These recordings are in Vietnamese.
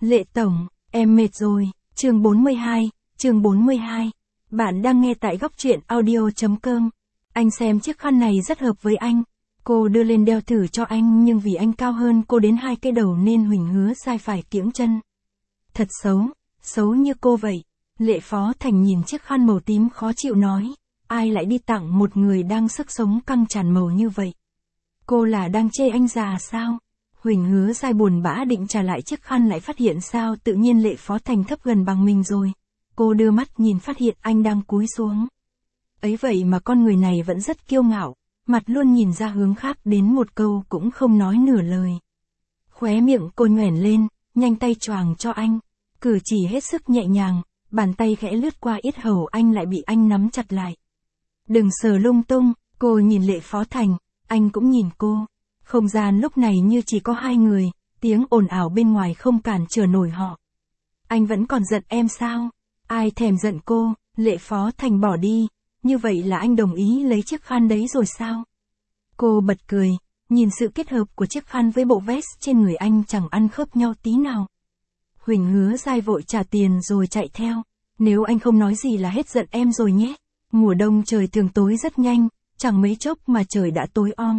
Lệ Tổng, em mệt rồi. Chương 42. Bạn đang nghe tại góc truyện audio.com. Anh xem chiếc khăn này rất hợp với anh. Cô đưa lên đeo thử cho anh nhưng vì anh cao hơn cô đến 2 cái đầu nên Huỳnh Hứa Giai phải kiễng chân. Thật xấu như cô vậy. Lệ Phó Thành nhìn chiếc khăn màu tím khó chịu nói. Ai lại đi tặng một người đang sức sống căng tràn màu như vậy? Cô là đang chê anh già sao? Huỳnh Hứa Giai buồn bã định trả lại chiếc khăn lại phát hiện sao tự nhiên Lệ Phó Thành thấp gần bằng mình rồi. Cô đưa mắt nhìn phát hiện anh đang cúi xuống. Ấy vậy mà con người này vẫn rất kiêu ngạo, mặt luôn nhìn ra hướng khác đến một câu cũng không nói nửa lời. Khóe miệng cô nhoẻn lên, nhanh tay choàng cho anh. Cử chỉ hết sức nhẹ nhàng, bàn tay khẽ lướt qua yết hầu anh lại bị anh nắm chặt lại. Đừng sờ lung tung, cô nhìn Lệ Phó Thành, anh cũng nhìn cô. Không gian lúc này như chỉ có 2 người, tiếng ồn ào bên ngoài không cản trở nổi họ. Anh vẫn còn giận em sao? Ai thèm giận cô? Lệ Phó Thành bỏ đi, như vậy là anh đồng ý lấy chiếc khăn đấy rồi sao? Cô bật cười, nhìn sự kết hợp của chiếc khăn với bộ vest trên người anh chẳng ăn khớp nhau tí nào. Huỳnh Hứa Giai vội trả tiền rồi chạy theo. Nếu anh không nói gì là hết giận em rồi nhé. Mùa đông trời thường tối rất nhanh, chẳng mấy chốc mà trời đã tối om.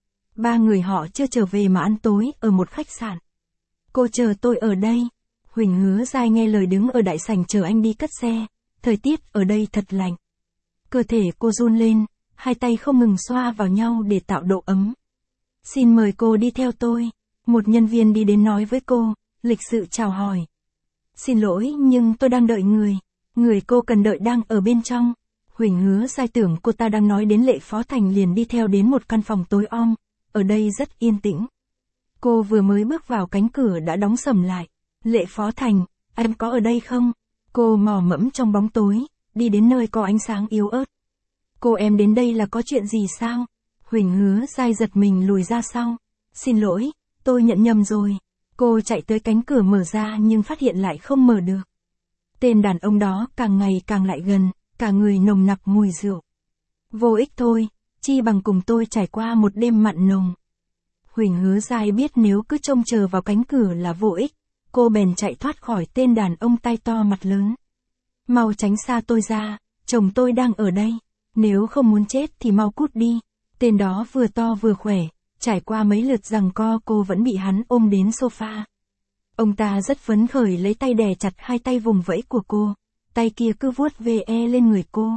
3 người họ chưa trở về mà ăn tối ở một khách sạn. Cô chờ tôi ở đây. Huỳnh Hứa Giai nghe lời đứng ở đại sảnh chờ anh đi cất xe. Thời tiết ở đây thật lạnh. Cơ thể cô run lên, 2 tay không ngừng xoa vào nhau để tạo độ ấm. Xin mời cô đi theo tôi. Một nhân viên đi đến nói với cô, lịch sự chào hỏi. Xin lỗi nhưng tôi đang đợi người. Người cô cần đợi đang ở bên trong. Huỳnh Hứa Giai tưởng cô ta đang nói đến Lệ Phó Thành liền đi theo đến một căn phòng tối om. Ở đây rất yên tĩnh. Cô vừa mới bước vào cánh cửa đã đóng sầm lại. Lệ Phó Thành, em có ở đây không? Cô mò mẫm trong bóng tối, đi đến nơi có ánh sáng yếu ớt. Cô em đến đây là có chuyện gì sao? Huỳnh Hứa Giai giật mình lùi ra sau. Xin lỗi, tôi nhận nhầm rồi. Cô chạy tới cánh cửa mở ra nhưng phát hiện lại không mở được. Tên đàn ông đó càng ngày càng lại gần, cả người nồng nặc mùi rượu. Vô ích thôi, chi bằng cùng tôi trải qua một đêm mặn nồng. Huỳnh Hứa Giai biết nếu cứ trông chờ vào cánh cửa là vô ích, cô bèn chạy thoát khỏi tên đàn ông tai to mặt lớn. Mau tránh xa tôi ra, chồng tôi đang ở đây, nếu không muốn chết thì mau cút đi. Tên đó vừa to vừa khỏe, trải qua mấy lượt giằng co cô vẫn bị hắn ôm đến sofa. Ông ta rất phấn khởi lấy tay đè chặt 2 tay vùng vẫy của cô, tay kia cứ vuốt ve lên người cô.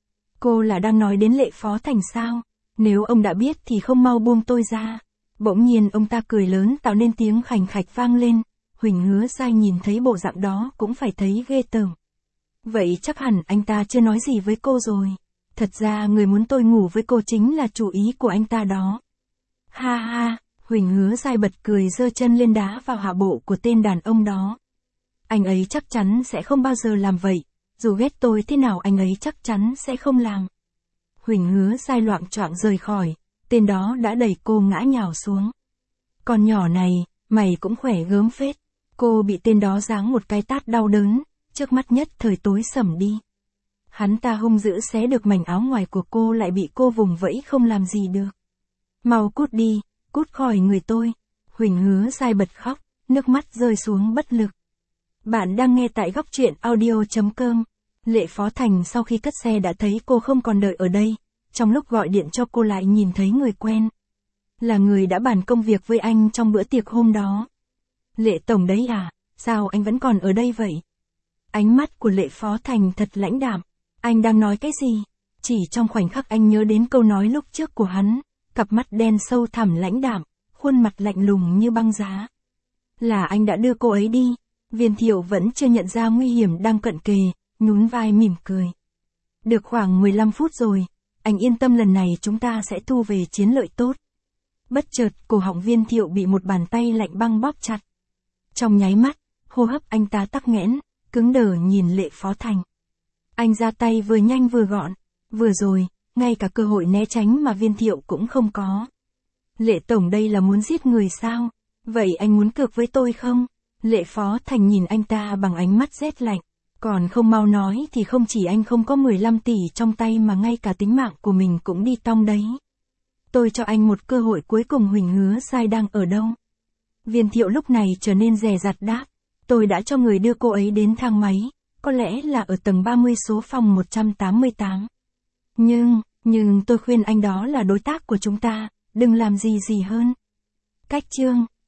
Cô là đang nói đến Lệ Phó Thành sao? Nếu ông đã biết thì không mau buông tôi ra. Bỗng nhiên ông ta cười lớn tạo nên tiếng khành khạch vang lên. Huỳnh Hứa Giai nhìn thấy bộ dạng đó cũng phải thấy ghê tởm. Vậy chắc hẳn anh ta chưa nói gì với cô rồi. Thật ra người muốn tôi ngủ với cô chính là chủ ý của anh ta đó. Ha ha, Huỳnh Hứa Giai bật cười giơ chân lên đá vào hạ bộ của tên đàn ông đó. Anh ấy chắc chắn sẽ không bao giờ làm vậy. Dù ghét tôi thế nào anh ấy chắc chắn sẽ không làm. Huỳnh Hứa Giai loạng choạng rời khỏi, tên đó đã đẩy cô ngã nhào xuống. Con nhỏ này, mày cũng khỏe gớm phết. Cô bị tên đó giáng một cái tát đau đớn, trước mắt nhất thời tối sầm đi. Hắn ta hung dữ xé được mảnh áo ngoài của cô lại bị cô vùng vẫy không làm gì được. Mau cút đi, cút khỏi người tôi. Huỳnh Hứa Giai bật khóc, nước mắt rơi xuống bất lực. Bạn đang nghe tại góc truyện audio.com. Lệ Phó Thành sau khi cất xe đã thấy cô không còn đợi ở đây. Trong lúc gọi điện cho cô lại nhìn thấy người quen. Là người đã bàn công việc với anh trong bữa tiệc hôm đó. Lệ Tổng đấy à, sao anh vẫn còn ở đây vậy? Ánh mắt của Lệ Phó Thành thật lãnh đạm. Anh đang nói cái gì? Chỉ trong khoảnh khắc anh nhớ đến câu nói lúc trước của hắn. Cặp mắt đen sâu thẳm lãnh đạm, khuôn mặt lạnh lùng như băng giá. Là anh đã đưa cô ấy đi. Viên Thiệu vẫn chưa nhận ra nguy hiểm đang cận kề, nhún vai mỉm cười. Được khoảng 15 phút rồi, anh yên tâm lần này chúng ta sẽ thu về chiến lợi tốt. Bất chợt, cổ họng Viên Thiệu bị một bàn tay lạnh băng bóp chặt. Trong nháy mắt, hô hấp anh ta tắc nghẽn, cứng đờ nhìn Lệ Phó Thành. Anh ra tay vừa nhanh vừa gọn, vừa rồi, ngay cả cơ hội né tránh mà Viên Thiệu cũng không có. Lệ Tổng đây là muốn giết người sao? Vậy anh muốn cược với tôi không? Lệ Phó Thành nhìn anh ta bằng ánh mắt rét lạnh. Còn không mau nói thì không chỉ anh không có 15 tỷ trong tay mà ngay cả tính mạng của mình cũng đi tong đấy. Tôi cho anh một cơ hội cuối cùng. Huỳnh Hứa Giai đang ở đâu? Viên Thiệu lúc này trở nên dè dặt đáp. Tôi đã cho người đưa cô ấy đến thang máy, có lẽ là ở tầng 30 số phòng 188. Nhưng tôi khuyên anh đó là đối tác của chúng ta, đừng làm gì hơn. Cách chương